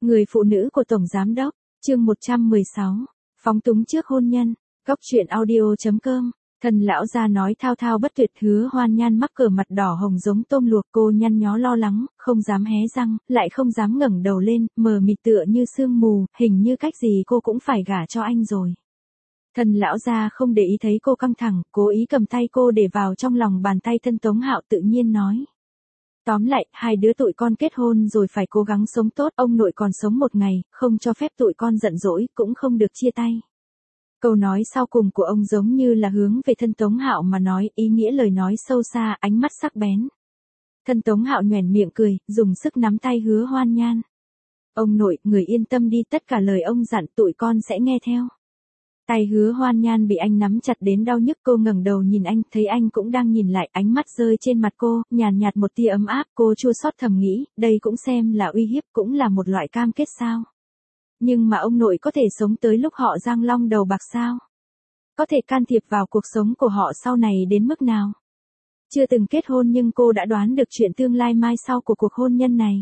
Người phụ nữ của Tổng Giám Đốc, chương 116, phóng túng trước hôn nhân, góc truyện audio.com. Thần lão gia nói thao thao bất tuyệt. Hứa Hoan Nhan mắc cỡ mặt đỏ hồng giống tôm luộc, cô nhăn nhó lo lắng, không dám hé răng, lại không dám ngẩng đầu lên, mờ mịt tựa như sương mù, hình như cách gì cô cũng phải gả cho anh rồi. Thần lão gia không để ý thấy cô căng thẳng, cố ý cầm tay cô để vào trong lòng bàn tay thân Tống Hạo, tự nhiên nói. Tóm lại, hai đứa tụi con kết hôn rồi phải cố gắng sống tốt, ông nội còn sống một ngày, không cho phép tụi con giận dỗi, cũng không được chia tay. Câu nói sau cùng của ông giống như là hướng về thân Tống Hạo mà nói, ý nghĩa lời nói sâu xa, ánh mắt sắc bén. Thân Tống Hạo nhoẻn miệng cười, dùng sức nắm tay Hứa Hoan Nhan. Ông nội, người yên tâm đi, tất cả lời ông dặn tụi con sẽ nghe theo. Tay Hứa Hoan Nhan bị anh nắm chặt đến đau nhức, cô ngẩng đầu nhìn anh, thấy anh cũng đang nhìn lại, ánh mắt rơi trên mặt cô, nhàn nhạt một tia ấm áp, cô chua xót thầm nghĩ, đây cũng xem là uy hiếp, cũng là một loại cam kết sao. Nhưng mà ông nội có thể sống tới lúc họ giang long đầu bạc sao? Có thể can thiệp vào cuộc sống của họ sau này đến mức nào? Chưa từng kết hôn nhưng cô đã đoán được chuyện tương lai mai sau của cuộc hôn nhân này.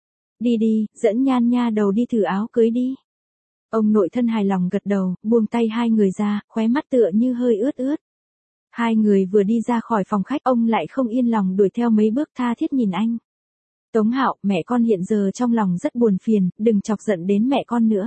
Đi đi, dẫn Nhan nha đầu đi thử áo cưới đi. Ông nội thân hài lòng gật đầu, buông tay hai người ra, khóe mắt tựa như hơi ướt ướt. Hai người vừa đi ra khỏi phòng khách, ông lại không yên lòng đuổi theo mấy bước, tha thiết nhìn anh. Tống Hạo, mẹ con hiện giờ trong lòng rất buồn phiền, đừng chọc giận đến mẹ con nữa.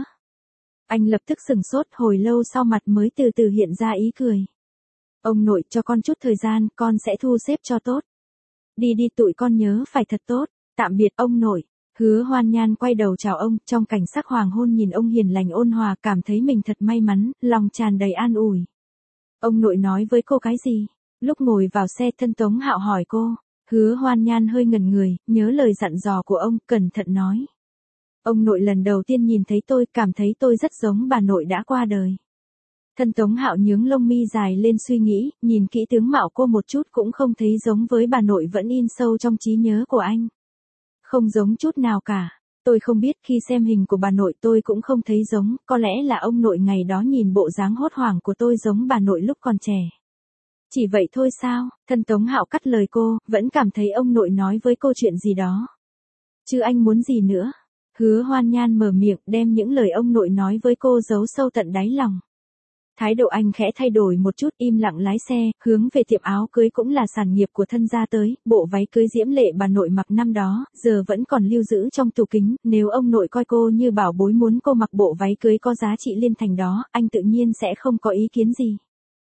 Anh lập tức sừng sốt, hồi lâu sau mặt mới từ từ hiện ra ý cười. Ông nội, cho con chút thời gian, con sẽ thu xếp cho tốt. Đi đi, tụi con nhớ phải thật tốt. Tạm biệt ông nội. Hứa Hoan Nhan quay đầu chào ông, trong cảnh sắc hoàng hôn nhìn ông hiền lành ôn hòa, cảm thấy mình thật may mắn, lòng tràn đầy an ủi. Ông nội nói với cô cái gì? Lúc ngồi vào xe, thân Tống Hạo hỏi cô. Hứa Hoan Nhan hơi ngẩn người, nhớ lời dặn dò của ông, cẩn thận nói. Ông nội lần đầu tiên nhìn thấy tôi, cảm thấy tôi rất giống bà nội đã qua đời. Thân Tống Hạo nhướng lông mi dài lên suy nghĩ, nhìn kỹ tướng mạo cô một chút cũng không thấy giống với bà nội vẫn in sâu trong trí nhớ của anh. Không giống chút nào cả. Tôi không biết, khi xem hình của bà nội tôi cũng không thấy giống, có lẽ là ông nội ngày đó nhìn bộ dáng hốt hoảng của tôi giống bà nội lúc còn trẻ. Chỉ vậy thôi sao? Thân Tống Hạo cắt lời cô, vẫn cảm thấy ông nội nói với cô chuyện gì đó. Chứ anh muốn gì nữa? Hứa Hoan Nhan mở miệng, đem những lời ông nội nói với cô giấu sâu tận đáy lòng. Thái độ anh khẽ thay đổi một chút, im lặng lái xe, hướng về tiệm áo cưới cũng là sản nghiệp của thân gia tới, bộ váy cưới diễm lệ bà nội mặc năm đó, giờ vẫn còn lưu giữ trong tủ kính, nếu ông nội coi cô như bảo bối muốn cô mặc bộ váy cưới có giá trị liên thành đó, anh tự nhiên sẽ không có ý kiến gì.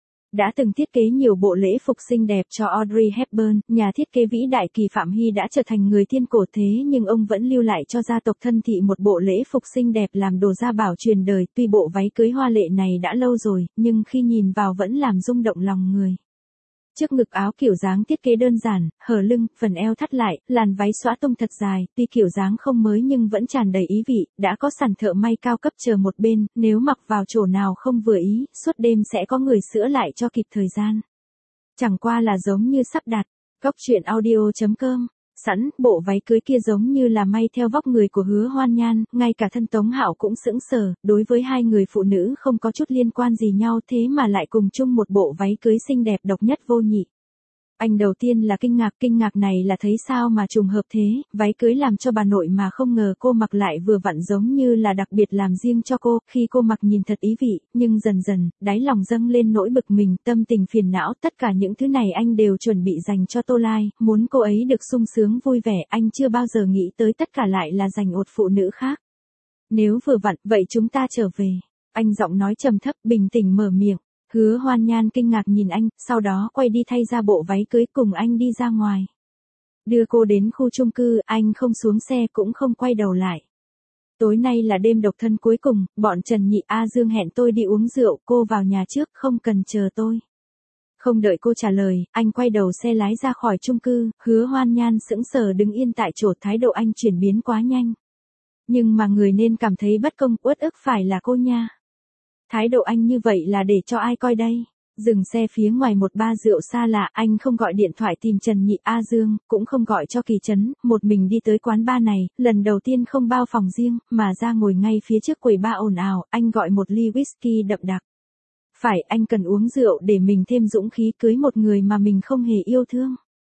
Đã từng thiết kế nhiều bộ lễ phục xinh đẹp cho Audrey Hepburn, nhà thiết kế vĩ đại Kỳ Phạm Hy đã trở thành người thiên cổ, thế nhưng ông vẫn lưu lại cho gia tộc thân thị một bộ lễ phục xinh đẹp làm đồ gia bảo truyền đời, tuy bộ váy cưới hoa lệ này đã lâu rồi, nhưng khi nhìn vào vẫn làm rung động lòng người. Trước ngực áo kiểu dáng thiết kế đơn giản, hở lưng, phần eo thắt lại, làn váy xõa tung thật dài, tuy kiểu dáng không mới nhưng vẫn tràn đầy ý vị, đã có sẵn thợ may cao cấp chờ một bên, nếu mặc vào chỗ nào không vừa ý, suốt đêm sẽ có người sửa lại cho kịp thời gian. Chẳng qua là giống như sắp đặt, góc truyện audio.com. Sẵn, bộ váy cưới kia giống như là may theo vóc người của Hứa Hoan Nhan, ngay cả thân Tống Hạo cũng sững sờ, đối với hai người phụ nữ không có chút liên quan gì nhau thế mà lại cùng chung một bộ váy cưới xinh đẹp độc nhất vô nhị. Anh đầu tiên là kinh ngạc này là thấy sao mà trùng hợp thế, váy cưới làm cho bà nội mà không ngờ cô mặc lại vừa vặn giống như là đặc biệt làm riêng cho cô, khi cô mặc nhìn thật ý vị, nhưng dần dần, đáy lòng dâng lên nỗi bực mình, tâm tình phiền não, tất cả những thứ này anh đều chuẩn bị dành cho Tô Lai, muốn cô ấy được sung sướng vui vẻ, anh chưa bao giờ nghĩ tới tất cả lại là dành một phụ nữ khác. Nếu vừa vặn, vậy chúng ta trở về. Anh giọng nói trầm thấp, bình tĩnh mở miệng. Hứa Hoan Nhan kinh ngạc nhìn anh, sau đó quay đi thay ra bộ váy cưới cùng anh đi ra ngoài. Đưa cô đến khu chung cư, anh không xuống xe cũng không quay đầu lại. Tối nay là đêm độc thân cuối cùng, bọn Trần Nhị A Dương hẹn tôi đi uống rượu, cô vào nhà trước, không cần chờ tôi. Không đợi cô trả lời, anh quay đầu xe lái ra khỏi chung cư, Hứa Hoan Nhan sững sờ đứng yên tại chỗ, thái độ anh chuyển biến quá nhanh. Nhưng mà người nên cảm thấy bất công, uất ức phải là cô nha. Thái độ anh như vậy là để cho ai coi đây? Dừng xe phía ngoài một bar rượu xa lạ, anh không gọi điện thoại tìm Trần Nhị A Dương, cũng không gọi cho Kỳ Trấn, một mình đi tới quán bar này, lần đầu tiên không bao phòng riêng, mà ra ngồi ngay phía trước quầy bar ồn ào, anh gọi một ly whisky đậm đặc. Phải, anh cần uống rượu để mình thêm dũng khí cưới một người mà mình không hề yêu thương.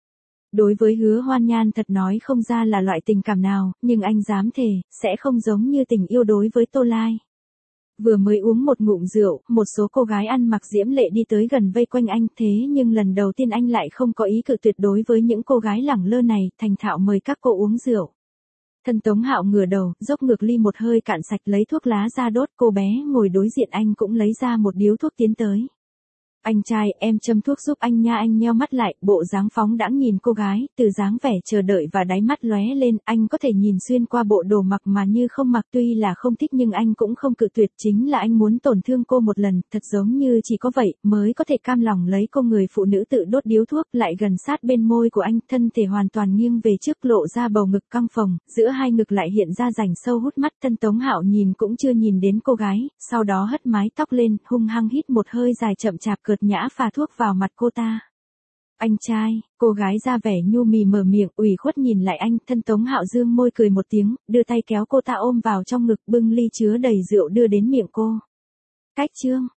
Đối với Hứa Hoan Nhan thật nói không ra là loại tình cảm nào, nhưng anh dám thề, sẽ không giống như tình yêu đối với Tô Lai. Vừa mới uống một ngụm rượu, một số cô gái ăn mặc diễm lệ đi tới gần vây quanh anh, thế nhưng lần đầu tiên anh lại không có ý cự tuyệt đối với những cô gái lẳng lơ này, thành thạo mời các cô uống rượu. Thân Tống Hạo ngửa đầu, dốc ngược ly một hơi cạn sạch lấy thuốc lá ra đốt, cô bé ngồi đối diện anh cũng lấy ra một điếu thuốc tiến tới. Anh trai, em châm thuốc giúp anh nha. Anh nheo mắt lại, bộ dáng phóng đãng nhìn cô gái, từ dáng vẻ chờ đợi và đáy mắt lóe lên, anh có thể nhìn xuyên qua bộ đồ mặc mà như không mặc, tuy là không thích nhưng anh cũng không cự tuyệt, chính là anh muốn tổn thương cô một lần, thật giống như chỉ có vậy mới có thể cam lòng lấy cô. Người phụ nữ tự đốt điếu thuốc lại gần sát bên môi của anh, thân thể hoàn toàn nghiêng về trước lộ ra bầu ngực căng phồng, giữa hai ngực lại hiện ra rãnh sâu hút mắt. Thân Tống Hạo nhìn cũng chưa nhìn đến cô gái, sau đó hất mái tóc lên, hung hăng hít một hơi dài chậm chạp cợt nhã phà thuốc vào mặt cô ta. Anh trai, cô gái ra vẻ nhu mì mở miệng, ủy khuất nhìn lại anh. Thân Tống Hạo dương môi cười một tiếng, đưa tay kéo cô ta ôm vào trong ngực, bưng ly chứa đầy rượu đưa đến miệng cô. Cách chương